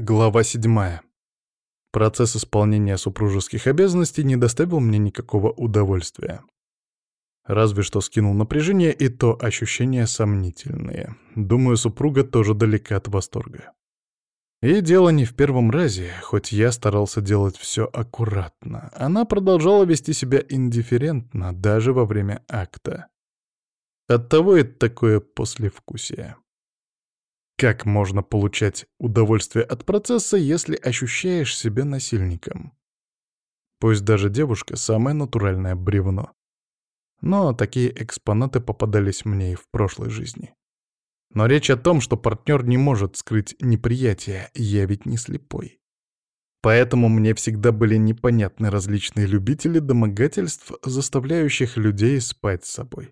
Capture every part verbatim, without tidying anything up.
Глава седьмая. Процесс исполнения супружеских обязанностей не доставил мне никакого удовольствия. Разве что скинул напряжение, и то ощущения сомнительные. Думаю, супруга тоже далека от восторга. И дело не в первом разе, хоть я старался делать все аккуратно. Она продолжала вести себя индифферентно, даже во время акта. Оттого это такое послевкусие. Как можно получать удовольствие от процесса, если ощущаешь себя насильником? Пусть даже девушка — самое натуральное бревно. Но такие экспонаты попадались мне и в прошлой жизни. Но речь о том, что партнер не может скрыть неприятие, я ведь не слепой. Поэтому мне всегда были непонятны различные любители домогательств, заставляющих людей спать с собой.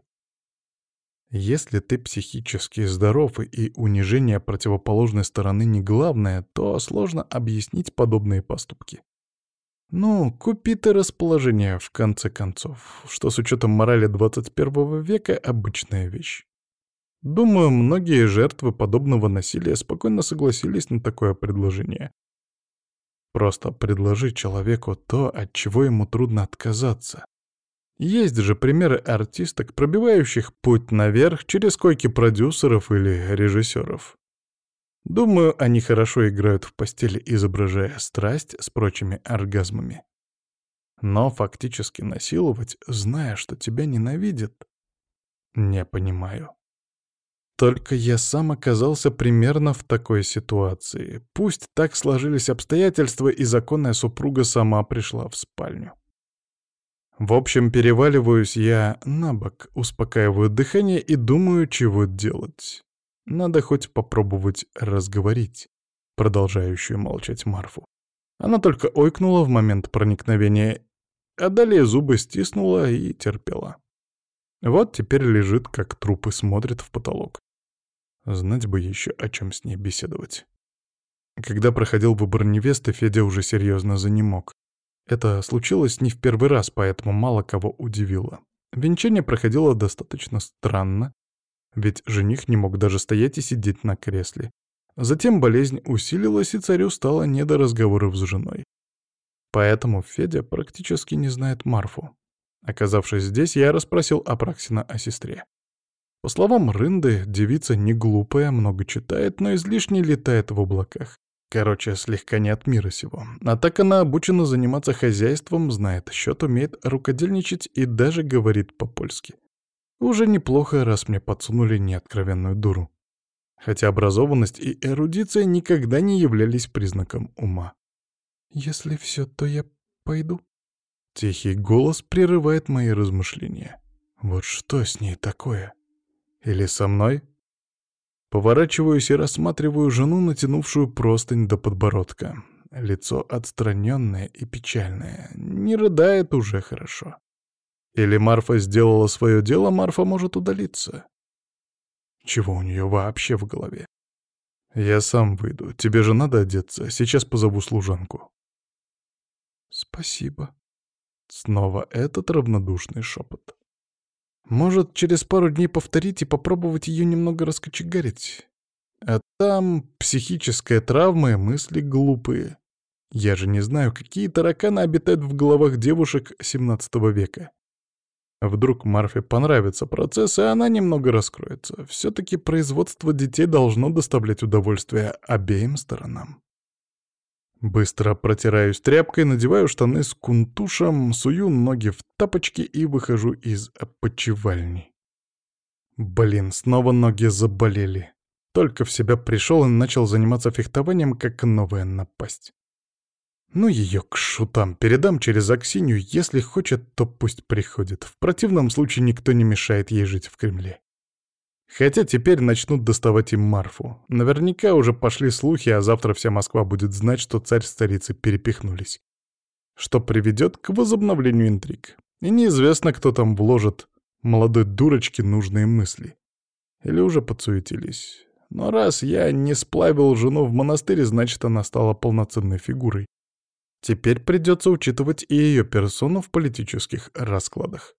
Если ты психически здоров и унижение противоположной стороны не главное, то сложно объяснить подобные поступки. Ну, купи ты расположение, в конце концов, что с учетом морали двадцать первого века обычная вещь. Думаю, многие жертвы подобного насилия спокойно согласились на такое предложение. Просто предложи человеку то, от чего ему трудно отказаться. Есть же примеры артисток, пробивающих путь наверх через койки продюсеров или режиссеров. Думаю, они хорошо играют в постели, изображая страсть с прочими оргазмами. Но фактически насиловать, зная, что тебя ненавидят, не понимаю. Только я сам оказался примерно в такой ситуации. Пусть так сложились обстоятельства, и законная супруга сама пришла в спальню. В общем, переваливаюсь я на бок, успокаиваю дыхание и думаю, чего делать. Надо хоть попробовать разговорить продолжающую молчать Марфу. Она только ойкнула в момент проникновения, а далее зубы стиснула и терпела. Вот теперь лежит, как труп, и смотрит в потолок. Знать бы еще, о чем с ней беседовать. Когда проходил выбор невесты, Федя уже серьезно занемог. Это случилось не в первый раз, поэтому мало кого удивило. Венчание проходило достаточно странно, ведь жених не мог даже стоять и сидеть на кресле. Затем болезнь усилилась, и царю стало не до разговоров с женой. Поэтому Федя практически не знает Марфу. Оказавшись здесь, я расспросил Апраксина о сестре. По словам Рынды, девица не глупая, много читает, но излишне летает в облаках. Короче, слегка не от мира сего. А так она обучена заниматься хозяйством, знает счет, умеет рукодельничать и даже говорит по-польски. Уже неплохо, раз мне подсунули неоткровенную дуру. Хотя образованность и эрудиция никогда не являлись признаком ума. «Если все, то я пойду?» Тихий голос прерывает мои размышления. Вот что с ней такое? Или со мной? Поворачиваюсь и рассматриваю жену, натянувшую простынь до подбородка. Лицо отстраненное и печальное. Не рыдает уже хорошо. Или Марфа сделала свое дело, Марфа может удалиться. Чего у нее вообще в голове? Я сам выйду. Тебе же надо одеться. Сейчас позову служанку. Спасибо. Снова этот равнодушный шепот. Может, через пару дней повторить и попробовать ее немного раскочегарить? А там психическая травма и мысли глупые. Я же не знаю, какие тараканы обитают в головах девушек семнадцатого века. Вдруг Марфе понравится процесс, и она немного раскроется. Все-таки производство детей должно доставлять удовольствие обеим сторонам. Быстро протираюсь тряпкой, надеваю штаны с кунтушем, сую ноги в тапочки и выхожу из опочивальни. Блин, снова ноги заболели. Только в себя пришел и начал заниматься фехтованием, как новая напасть. Ну ее к шутам, передам через Аксинью, если хочет, то пусть приходит. В противном случае никто не мешает ей жить в Кремле. Хотя теперь начнут доставать им Марфу. Наверняка уже пошли слухи, а завтра вся Москва будет знать, что царь с царицей перепихнулись. Что приведет к возобновлению интриг. И неизвестно, кто там вложит молодой дурочке нужные мысли. Или уже подсуетились. Но раз я не сплавил жену в монастырь, значит, она стала полноценной фигурой. Теперь придется учитывать и ее персону в политических раскладах.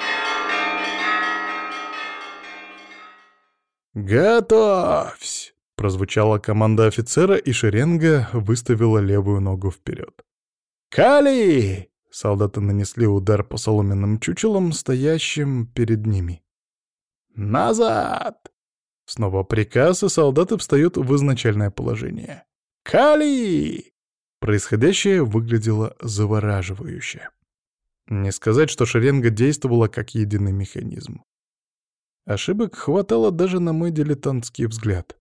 «Готовься!» Прозвучала команда офицера, и шеренга выставила левую ногу вперед. «Кали!» — солдаты нанесли удар по соломенным чучелам, стоящим перед ними. «Назад!» Снова приказ, и солдаты встают в изначальное положение. «Кали!» Происходящее выглядело завораживающе. Не сказать, что шеренга действовала как единый механизм. Ошибок хватало даже на мой дилетантский взгляд.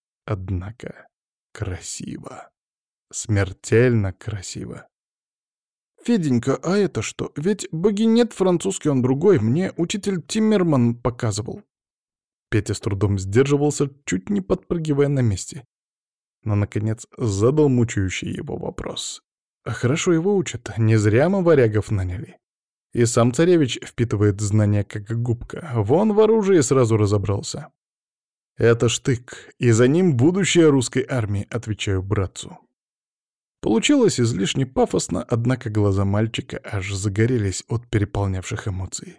Однако красиво. Смертельно красиво. «Феденька, а это что? Ведь богинет французский, он другой. Мне учитель Тиммерман показывал». Петя с трудом сдерживался, чуть не подпрыгивая на месте. Но, наконец, задал мучающий его вопрос. А хорошо его учат, не зря мы варягов наняли. И сам царевич впитывает знания как губка. Вон в оружии сразу разобрался. Это штык, и за ним будущее русской армии, отвечаю братцу. Получилось излишне пафосно, однако глаза мальчика аж загорелись от переполнявших эмоций.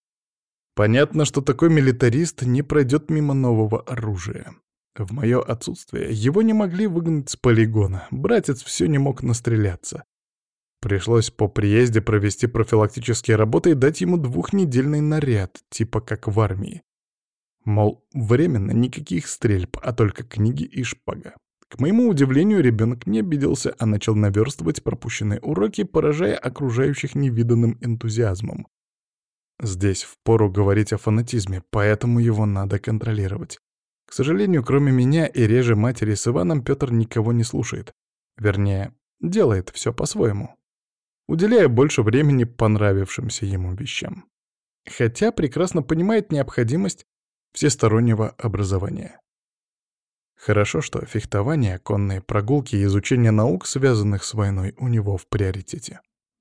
Понятно, что такой милитарист не пройдет мимо нового оружия. В мое отсутствие его не могли выгнать с полигона, братец все не мог настреляться. Пришлось по приезде провести профилактические работы и дать ему двухнедельный наряд, типа как в армии. Мол, временно никаких стрельб, а только книги и шпага. К моему удивлению, ребенок не обиделся, а начал наверстывать пропущенные уроки, поражая окружающих невиданным энтузиазмом. Здесь впору говорить о фанатизме, поэтому его надо контролировать. К сожалению, кроме меня и реже матери с Иваном, Петр никого не слушает. Вернее, делает все по-своему, уделяя больше времени понравившимся ему вещам. Хотя прекрасно понимает необходимость всестороннего образования. Хорошо, что фехтование, конные прогулки и изучение наук, связанных с войной, у него в приоритете.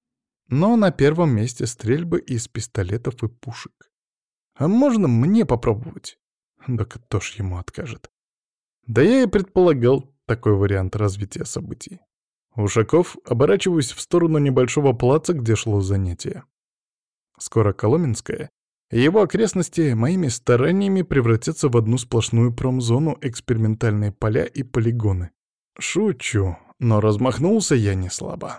Но на первом месте стрельбы из пистолетов и пушек. А можно мне попробовать? Да кто ж ему откажет? Да я и предполагал такой вариант развития событий. Ушаков, оборачиваюсь в сторону небольшого плаца, где шло занятие. Скоро Коломенское и его окрестности моими стараниями превратятся в одну сплошную промзону, экспериментальные поля и полигоны. Шучу, но размахнулся я не слабо.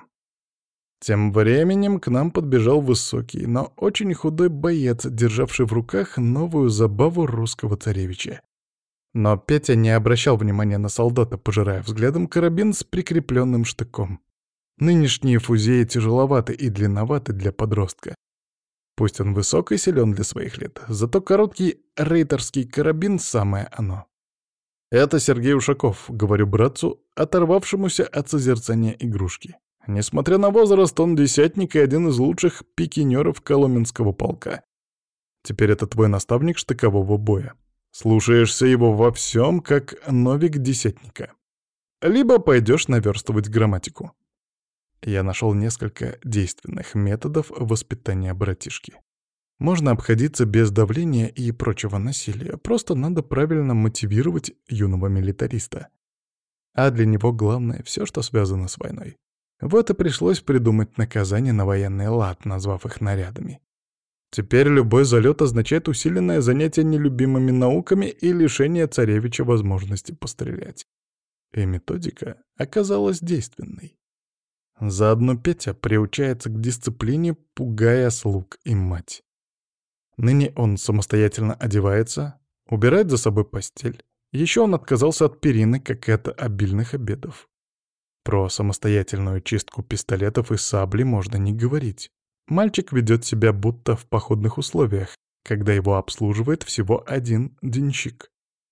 Тем временем к нам подбежал высокий, но очень худой боец, державший в руках новую забаву русского царевича. Но Петя не обращал внимания на солдата, пожирая взглядом карабин с прикрепленным штыком. Нынешние фузеи тяжеловаты и длинноваты для подростка. Пусть он высок и силен для своих лет, зато короткий рейтерский карабин — самое оно. «Это Сергей Ушаков», — говорю братцу, оторвавшемуся от созерцания игрушки. Несмотря на возраст, он десятник и один из лучших пикинеров Коломенского полка. Теперь это твой наставник штыкового боя. Слушаешься его во всем, как новик десятника. Либо пойдешь наверстывать грамматику. Я нашел несколько действенных методов воспитания братишки. Можно обходиться без давления и прочего насилия, просто надо правильно мотивировать юного милитариста. А для него главное — все, что связано с войной. Вот и пришлось придумать наказание на военный лад, назвав их нарядами. Теперь любой залет означает усиленное занятие нелюбимыми науками и лишение царевича возможности пострелять. И методика оказалась действенной. Заодно Петя приучается к дисциплине, пугая слуг и мать. Ныне он самостоятельно одевается, убирает за собой постель. Еще он отказался от перины, как и от обильных обедов. Про самостоятельную чистку пистолетов и сабли можно не говорить. Мальчик ведет себя будто в походных условиях, когда его обслуживает всего один денщик.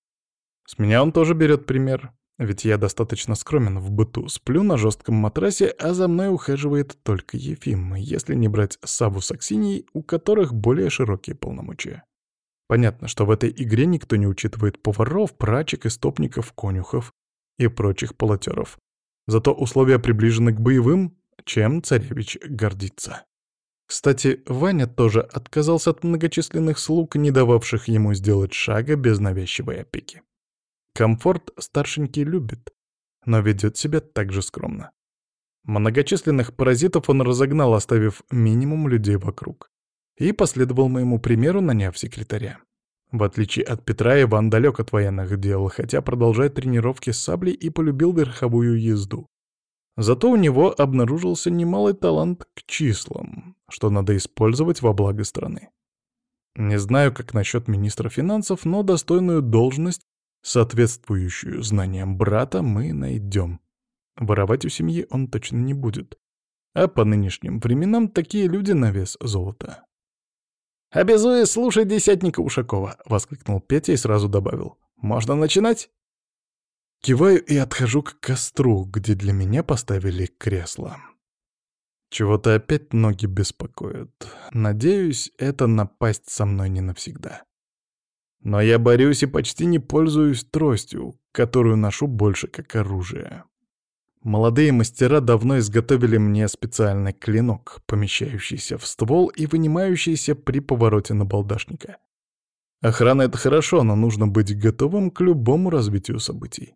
С меня он тоже берет пример, ведь я достаточно скромен в быту, сплю на жестком матрасе, а за мной ухаживает только Ефим, если не брать Савву с Аксиньей, у которых более широкие полномочия. Понятно, что в этой игре никто не учитывает поваров, прачек, истопников, конюхов и прочих полотеров. Зато условия приближены к боевым, чем царевич гордится. Кстати, Ваня тоже отказался от многочисленных слуг, не дававших ему сделать шага без навязчивой опеки. Комфорт старшенький любит, но ведет себя так же скромно. Многочисленных паразитов он разогнал, оставив минимум людей вокруг. И последовал моему примеру, наняв секретаря. В отличие от Петра, Иван далек от военных дел, хотя продолжает тренировки с саблей и полюбил верховую езду. Зато у него обнаружился немалый талант к числам, что надо использовать во благо страны. Не знаю, как насчет министра финансов, но достойную должность, соответствующую знаниям брата, мы найдем. Воровать у семьи он точно не будет. А по нынешним временам такие люди на вес золота. «Обязуюсь слушать десятника Ушакова», — воскликнул Петя и сразу добавил. «Можно начинать?» Киваю и отхожу к костру, где для меня поставили кресло. Чего-то опять ноги беспокоят. Надеюсь, это напасть со мной не навсегда. Но я борюсь и почти не пользуюсь тростью, которую ношу больше как оружие. Молодые мастера давно изготовили мне специальный клинок, помещающийся в ствол и вынимающийся при повороте набалдашника. Охрана — это хорошо, но нужно быть готовым к любому развитию событий.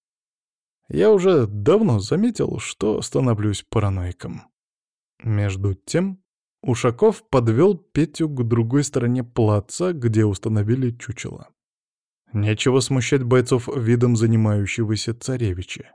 Я уже давно заметил, что становлюсь параноиком. Между тем, Ушаков подвел Петю к другой стороне плаца, где установили чучело. Нечего смущать бойцов видом занимающегося царевича.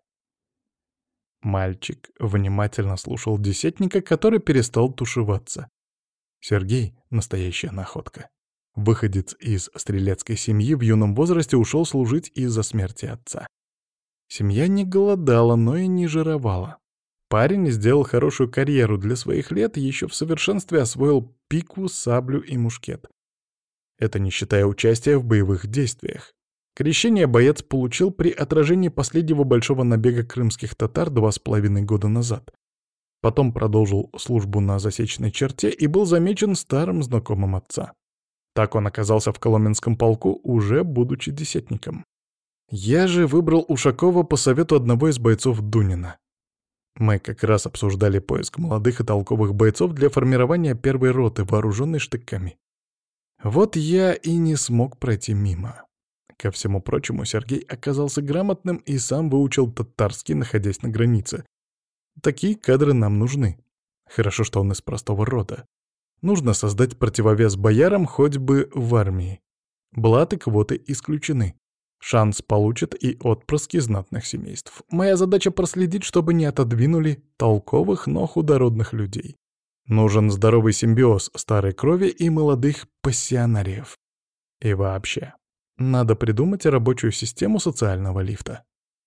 Мальчик внимательно слушал десятника, который перестал тушеваться. Сергей — настоящая находка. Выходец из стрелецкой семьи в юном возрасте ушел служить из-за смерти отца. Семья не голодала, но и не жировала. Парень сделал хорошую карьеру для своих лет и еще в совершенстве освоил пику, саблю и мушкет. Это не считая участия в боевых действиях. Крещение боец получил при отражении последнего большого набега крымских татар два с половиной года назад. Потом продолжил службу на засечной черте и был замечен старым знакомым отца. Так он оказался в Коломенском полку, уже будучи десятником. Я же выбрал Ушакова по совету одного из бойцов Дунина. Мы как раз обсуждали поиск молодых и толковых бойцов для формирования первой роты, вооруженной штыками. Вот я и не смог пройти мимо. Ко всему прочему, Сергей оказался грамотным и сам выучил татарский, находясь на границе. Такие кадры нам нужны. Хорошо, что он из простого рода. Нужно создать противовес боярам хоть бы в армии. Блаты квоты исключены. Шанс получат и отпрыски знатных семейств. Моя задача проследить, чтобы не отодвинули толковых, но худородных людей. Нужен здоровый симбиоз старой крови и молодых пассионариев. И вообще, надо придумать рабочую систему социального лифта.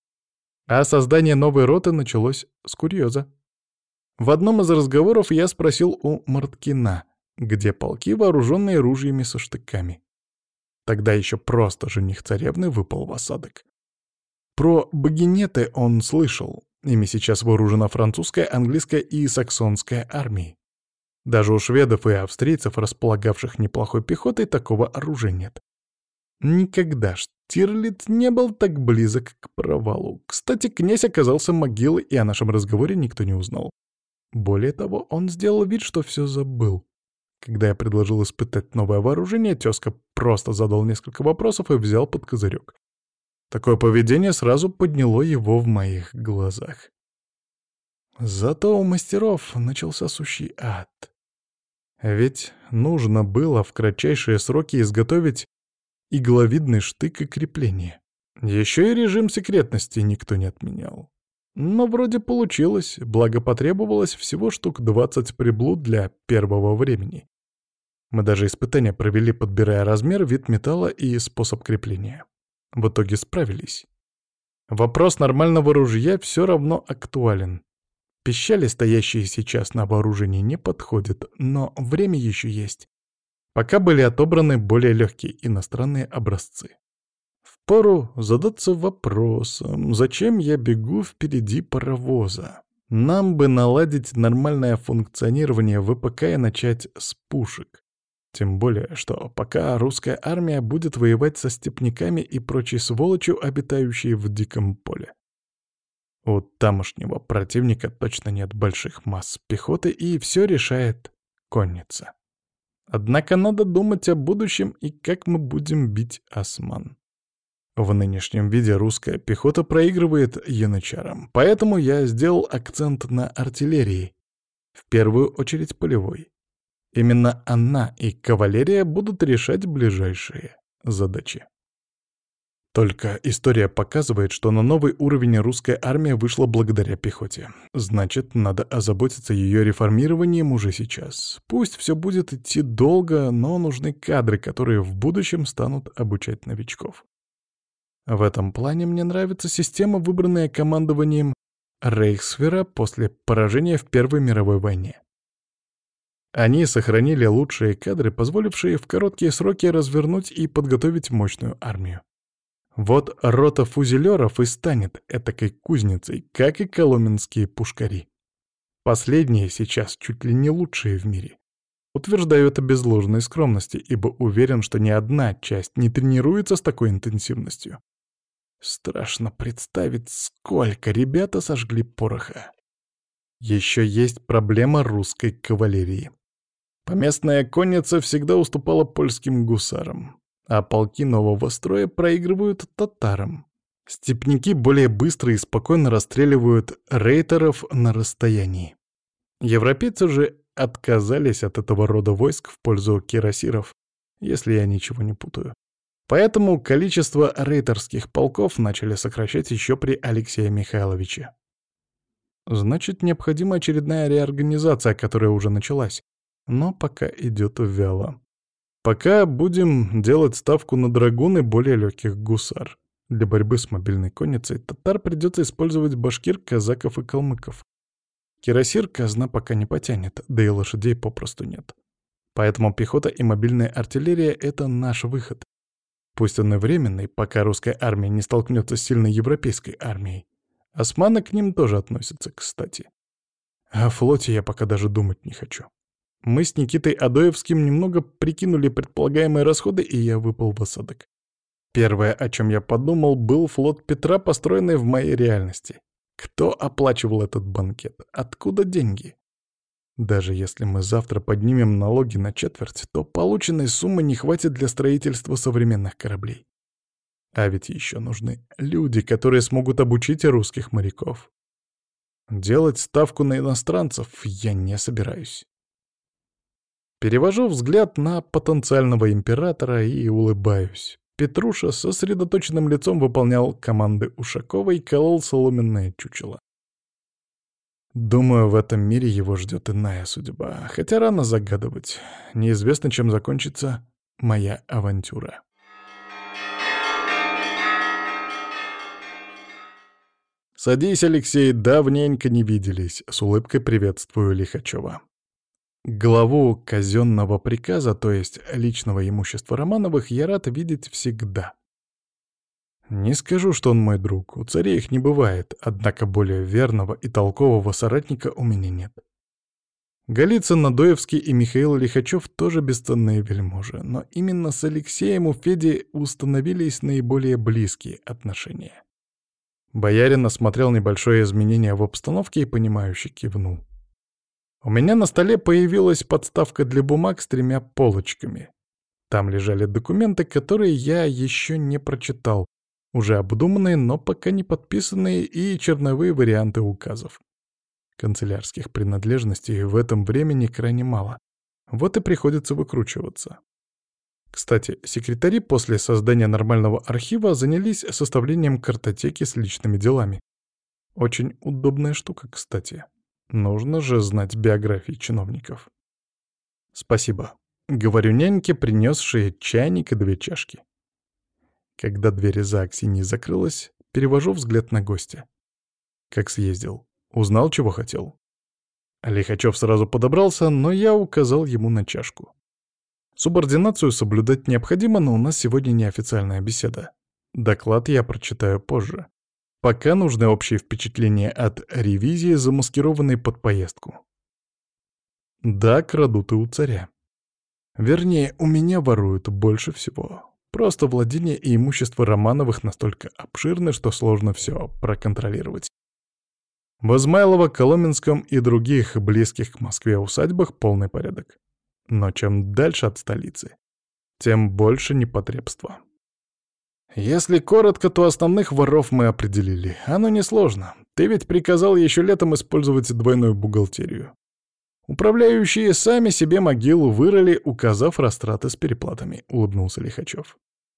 А создание новой роты началось с курьеза. В одном из разговоров я спросил у Марткина, где полки, вооруженные ружьями со штыками. Тогда еще просто жених царевны выпал в осадок. Про багинеты он слышал. Ими сейчас вооружена французская, английская и саксонская армии. Даже у шведов и австрийцев, располагавших неплохой пехотой, такого оружия нет. Никогда Штирлиц не был так близок к провалу. Кстати, князь оказался могилой, и о нашем разговоре никто не узнал. Более того, он сделал вид, что все забыл. Когда я предложил испытать новое вооружение, тезка просто задал несколько вопросов и взял под козырек. Такое поведение сразу подняло его в моих глазах. Зато у мастеров начался сущий ад. Ведь нужно было в кратчайшие сроки изготовить игловидный штык и крепление. Еще и режим секретности никто не отменял. Но вроде получилось, благо потребовалось всего штук двадцать приблуд для первого времени. Мы даже испытания провели, подбирая размер, вид металла и способ крепления. В итоге справились. Вопрос нормального ружья все равно актуален. Пищали, стоящие сейчас на вооружении, не подходят, но время еще есть. Пока были отобраны более легкие иностранные образцы. Впору задаться вопросом, зачем я бегу впереди паровоза? Нам бы наладить нормальное функционирование ВПК и начать с пушек. Тем более, что пока русская армия будет воевать со степняками и прочей сволочью, обитающей в диком поле. У тамошнего противника точно нет больших масс пехоты, и все решает конница. Однако надо думать о будущем и как мы будем бить осман. В нынешнем виде русская пехота проигрывает янычарам, поэтому я сделал акцент на артиллерии, в первую очередь полевой. Именно она и кавалерия будут решать ближайшие задачи. Только история показывает, что на новый уровень русская армия вышла благодаря пехоте. Значит, надо озаботиться ее реформированием уже сейчас. Пусть все будет идти долго, но нужны кадры, которые в будущем станут обучать новичков. В этом плане мне нравится система, выбранная командованием Рейхсвера после поражения в Первой мировой войне. Они сохранили лучшие кадры, позволившие в короткие сроки развернуть и подготовить мощную армию. Вот рота фузелеров и станет этакой кузницей, как и коломенские пушкари. Последние сейчас чуть ли не лучшие в мире. Утверждаю это без ложной скромности, ибо уверен, что ни одна часть не тренируется с такой интенсивностью. Страшно представить, сколько ребята сожгли пороха. Еще есть проблема русской кавалерии. Поместная конница всегда уступала польским гусарам, а полки нового строя проигрывают татарам. Степняки более быстро и спокойно расстреливают рейтеров на расстоянии. Европейцы же отказались от этого рода войск в пользу кирасиров, если я ничего не путаю. Поэтому количество рейтерских полков начали сокращать еще при Алексее Михайловиче. Значит, необходима очередная реорганизация, которая уже началась, но пока идет вяло. Пока будем делать ставку на драгун и более легких гусар. Для борьбы с мобильной конницей татар придется использовать башкир, казаков и калмыков. Кирасир казна пока не потянет, да и лошадей попросту нет. Поэтому пехота и мобильная артиллерия — это наш выход. Пусть он и временный, пока русская армия не столкнется с сильной европейской армией. Османы к ним тоже относятся, кстати. О флоте я пока даже думать не хочу. Мы с Никитой Адоевским немного прикинули предполагаемые расходы, и я выпал в осадок. Первое, о чем я подумал, был флот Петра, построенный в моей реальности. Кто оплачивал этот банкет? Откуда деньги? Даже если мы завтра поднимем налоги на четверть, то полученной суммы не хватит для строительства современных кораблей. А ведь еще нужны люди, которые смогут обучить русских моряков. Делать ставку на иностранцев я не собираюсь. Перевожу взгляд на потенциального императора и улыбаюсь. Петруша с сосредоточенным лицом выполнял команды Ушакова и колол соломенное чучело. Думаю, в этом мире его ждет иная судьба, хотя рано загадывать. Неизвестно, чем закончится моя авантюра. «Садись, Алексей, давненько не виделись», — с улыбкой приветствую Лихачева. Главу казенного приказа, то есть личного имущества Романовых, я рад видеть всегда. Не скажу, что он мой друг, у царей их не бывает, однако более верного и толкового соратника у меня нет. Голицын, Надоевский и Михаил Лихачев тоже бесценные вельможи, но именно с Алексеем у Феди установились наиболее близкие отношения. Боярин осмотрел небольшое изменение в обстановке и, понимающе кивнул. У меня на столе появилась подставка для бумаг с тремя полочками. Там лежали документы, которые я еще не прочитал, уже обдуманные, но пока не подписанные, и черновые варианты указов. Канцелярских принадлежностей в этом времени крайне мало. Вот и приходится выкручиваться. Кстати, секретари после создания нормального архива занялись составлением картотеки с личными делами. Очень удобная штука, кстати. Нужно же знать биографии чиновников. «Спасибо», — говорю няньке, принесшей чайник и две чашки. Когда дверь за Аксиньей закрылась, перевожу взгляд на гостя. Как съездил? Узнал, чего хотел? Лихачев сразу подобрался, но я указал ему на чашку. Субординацию соблюдать необходимо, но у нас сегодня неофициальная беседа. Доклад я прочитаю позже. Пока нужны общие впечатления от ревизии, замаскированной под поездку. Да, крадут и у царя. Вернее, у меня воруют больше всего. Просто владение и имущество Романовых настолько обширны, что сложно все проконтролировать. В Измайлово, Коломенском и других близких к Москве усадьбах полный порядок. Но чем дальше от столицы, тем больше непотребства. Если коротко, то основных воров мы определили. Оно несложно. Ты ведь приказал еще летом использовать двойную бухгалтерию. Управляющие сами себе могилу вырыли, указав растраты с переплатами, — улыбнулся Лихачев.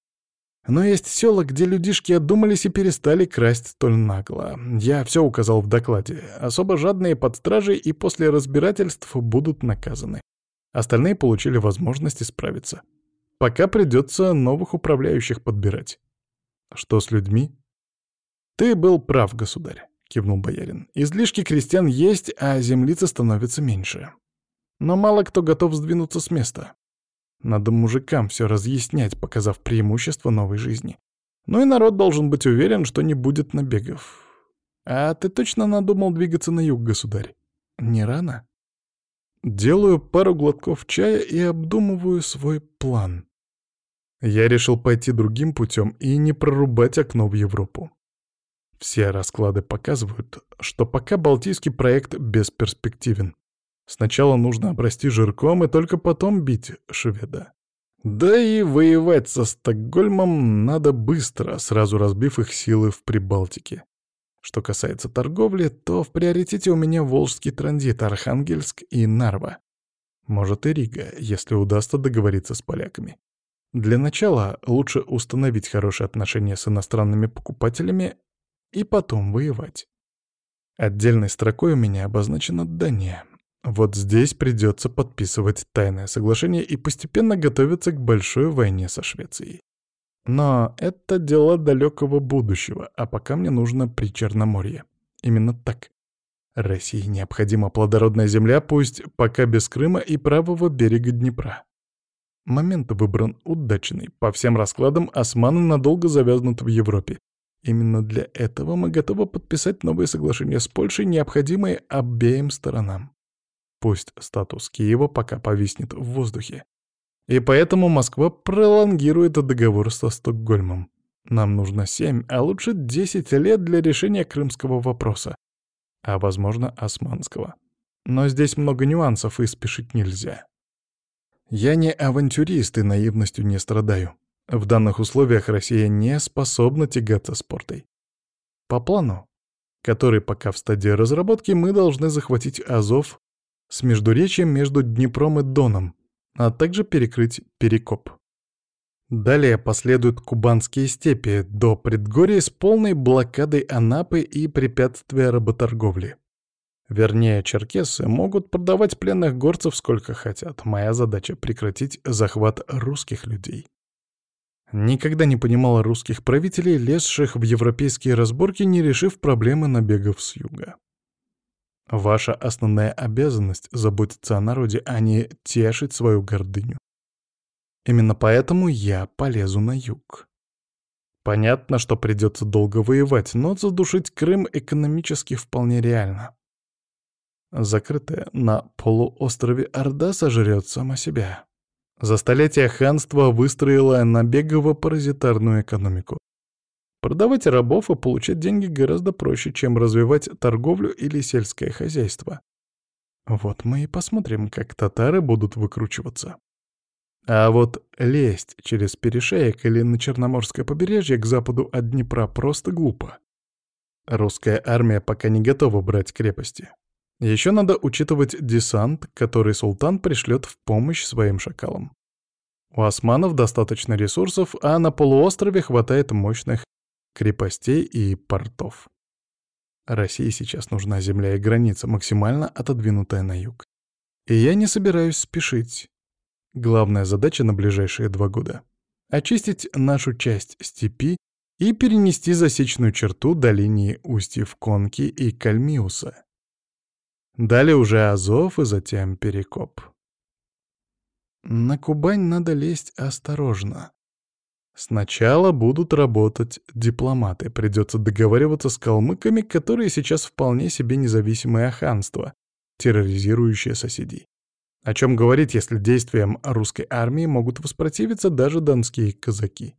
Но есть села, где людишки одумались и перестали красть столь нагло. Я все указал в докладе. Особо жадные под стражей и после разбирательств будут наказаны. Остальные получили возможность исправиться. Пока придется новых управляющих подбирать. Что с людьми? Ты был прав, государь, кивнул боярин. Излишки крестьян есть, а землицы становится меньше. Но мало кто готов сдвинуться с места. Надо мужикам все разъяснять, показав преимущество новой жизни. Ну и народ должен быть уверен, что не будет набегов. А ты точно надумал двигаться на юг, государь? Не рано? Делаю пару глотков чая и обдумываю свой план. Я решил пойти другим путем и не прорубать окно в Европу. Все расклады показывают, что пока балтийский проект бесперспективен. Сначала нужно обрасти жирком и только потом бить шведа. Да и воевать со Стокгольмом надо быстро, сразу разбив их силы в Прибалтике. Что касается торговли, то в приоритете у меня Волжский транзит, Архангельск и Нарва. Может и Рига, если удастся договориться с поляками. Для начала лучше установить хорошие отношения с иностранными покупателями и потом воевать. Отдельной строкой у меня обозначена Дания. Вот здесь придется подписывать тайное соглашение и постепенно готовиться к большой войне со Швецией. Но это дела далекого будущего, а пока мне нужно Причерноморье. Именно так. России необходима плодородная земля, пусть пока без Крыма и правого берега Днепра. Момент выбран удачный. По всем раскладам османы надолго завязнут в Европе. Именно для этого мы готовы подписать новые соглашения с Польшей, необходимые обеим сторонам. Пусть статус Киева пока повиснет в воздухе. И поэтому Москва пролонгирует договор со Стокгольмом. Нам нужно семь, а лучше десять лет для решения крымского вопроса. А, возможно, османского. Но здесь много нюансов, и спешить нельзя. Я не авантюрист и наивностью не страдаю. В данных условиях Россия не способна тягаться с портой. По плану, который пока в стадии разработки, мы должны захватить Азов с междуречием между Днепром и Доном, а также перекрыть Перекоп. Далее последуют кубанские степи до предгорий с полной блокадой Анапы и препятствия работорговли. Вернее, черкесы могут продавать пленных горцев сколько хотят. Моя задача — прекратить захват русских людей. Никогда не понимала русских правителей, лезших в европейские разборки, не решив проблемы набегов с юга. Ваша основная обязанность — заботиться о народе, а не тешить свою гордыню. Именно поэтому я полезу на юг. Понятно, что придется долго воевать, но задушить Крым экономически вполне реально. Закрытая на полуострове Орда сожрет сама себя. За столетия ханство выстроило набегово-паразитарную экономику. Продавать рабов и получать деньги гораздо проще, чем развивать торговлю или сельское хозяйство. Вот мы и посмотрим, как татары будут выкручиваться. А вот лезть через перешеек или на Черноморское побережье к западу от Днепра просто глупо. Русская армия пока не готова брать крепости. Еще надо учитывать десант, который султан пришлет в помощь своим шакалам. У османов достаточно ресурсов, а на полуострове хватает мощных крепостей и портов. России сейчас нужна земля и граница, максимально отодвинутая на юг. И я не собираюсь спешить. Главная задача на ближайшие два года — очистить нашу часть степи и перенести засечную черту до линии устьев Конки и Кальмиуса. Далее уже Азов и затем Перекоп. На Кубань надо лезть осторожно. Сначала будут работать дипломаты, придется договариваться с калмыками, которые сейчас вполне себе независимое ханство, терроризирующее соседей. О чем говорить, если действиям русской армии могут воспротивиться даже донские казаки?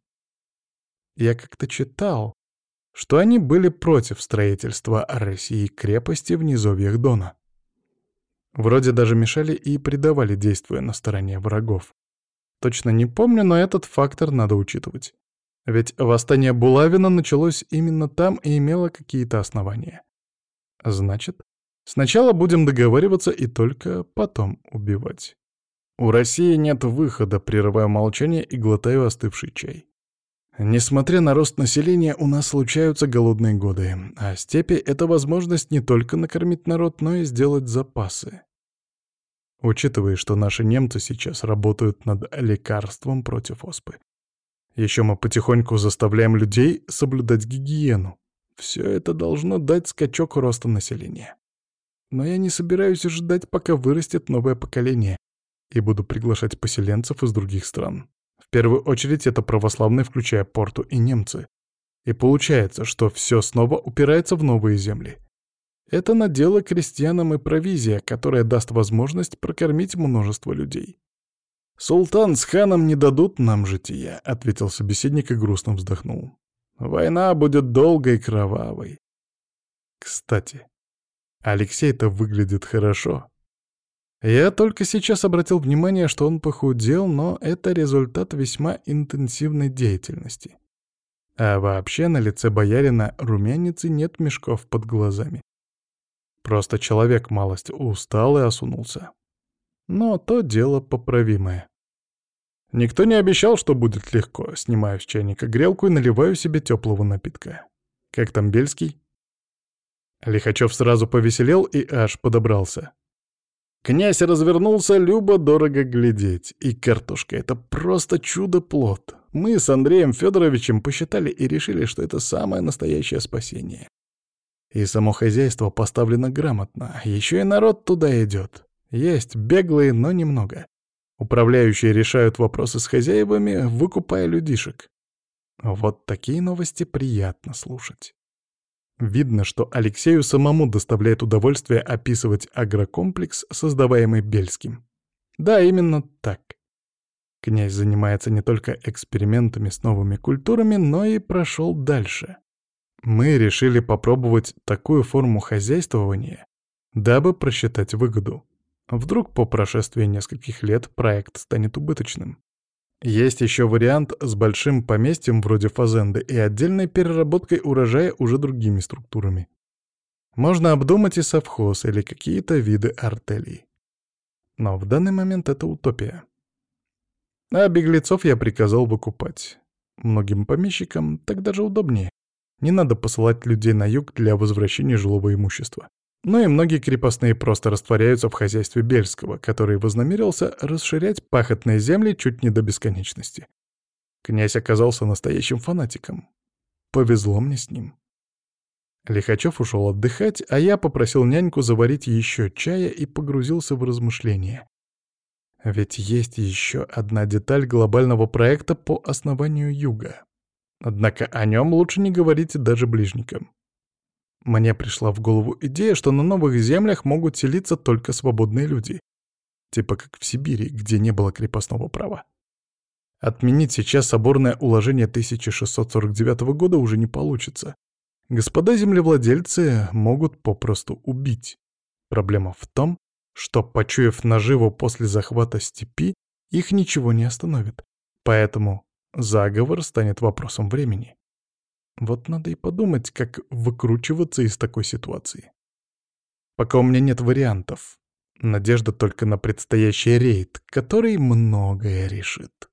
Я как-то читал, что они были против строительства России крепости в низовьях Дона. Вроде даже мешали и предавали, действуя на стороне врагов. Точно не помню, но этот фактор надо учитывать. Ведь восстание Булавина началось именно там и имело какие-то основания. Значит, сначала будем договариваться и только потом убивать. У России нет выхода, прерываю молчание и глотаю остывший чай. Несмотря на рост населения, у нас случаются голодные годы, а степи — это возможность не только накормить народ, но и сделать запасы. Учитывая, что наши немцы сейчас работают над лекарством против оспы. Еще мы потихоньку заставляем людей соблюдать гигиену. Все это должно дать скачок роста населения. Но я не собираюсь ждать, пока вырастет новое поколение, и буду приглашать поселенцев из других стран. В первую очередь это православные, включая Порту и немцы. И получается, что все снова упирается в новые земли. Это надело крестьянам и провизия, которая даст возможность прокормить множество людей. «Султан с ханом не дадут нам жития», — ответил собеседник и грустно вздохнул. «Война будет долгой и кровавой». Кстати, Алексей-то выглядит хорошо. Я только сейчас обратил внимание, что он похудел, но это результат весьма интенсивной деятельности. А вообще на лице боярина румянец и нет мешков под глазами. Просто человек малость устал и осунулся. Но то дело поправимое. Никто не обещал, что будет легко. Снимаю с чайника грелку и наливаю себе теплого напитка. Как там Бельский? Лихачев сразу повеселел и аж подобрался. Князь развернулся, любо-дорого глядеть. И картошка — это просто чудо-плод. Мы с Андреем Федоровичем посчитали и решили, что это самое настоящее спасение. И само хозяйство поставлено грамотно. Еще и народ туда идет. Есть беглые, но немного. Управляющие решают вопросы с хозяевами, выкупая людишек. Вот такие новости приятно слушать. Видно, что Алексею самому доставляет удовольствие описывать агрокомплекс, создаваемый Бельским. Да, именно так. Князь занимается не только экспериментами с новыми культурами, но и прошел дальше. Мы решили попробовать такую форму хозяйствования, дабы просчитать выгоду. Вдруг по прошествии нескольких лет проект станет убыточным. Есть еще вариант с большим поместьем вроде фазенды и отдельной переработкой урожая уже другими структурами. Можно обдумать и совхоз или какие-то виды артелей. Но в данный момент это утопия. А беглецов я приказал выкупать. Многим помещикам так даже удобнее. Не надо посылать людей на юг для возвращения жилого имущества. Но и многие крепостные просто растворяются в хозяйстве Бельского, который вознамерился расширять пахотные земли чуть не до бесконечности. Князь оказался настоящим фанатиком. Повезло мне с ним. Лихачев ушел отдыхать, а я попросил няньку заварить еще чая и погрузился в размышления. Ведь есть еще одна деталь глобального проекта по основанию Юга. Однако о нем лучше не говорить даже ближникам. Мне пришла в голову идея, что на новых землях могут селиться только свободные люди. Типа как в Сибири, где не было крепостного права. Отменить сейчас соборное уложение тысяча шестьсот сорок девятого года уже не получится. Господа землевладельцы могут попросту убить. Проблема в том, что, почуяв наживу после захвата степи, их ничего не остановит. Поэтому заговор станет вопросом времени. Вот надо и подумать, как выкручиваться из такой ситуации. Пока у меня нет вариантов. Надежда только на предстоящий рейд, который многое решит.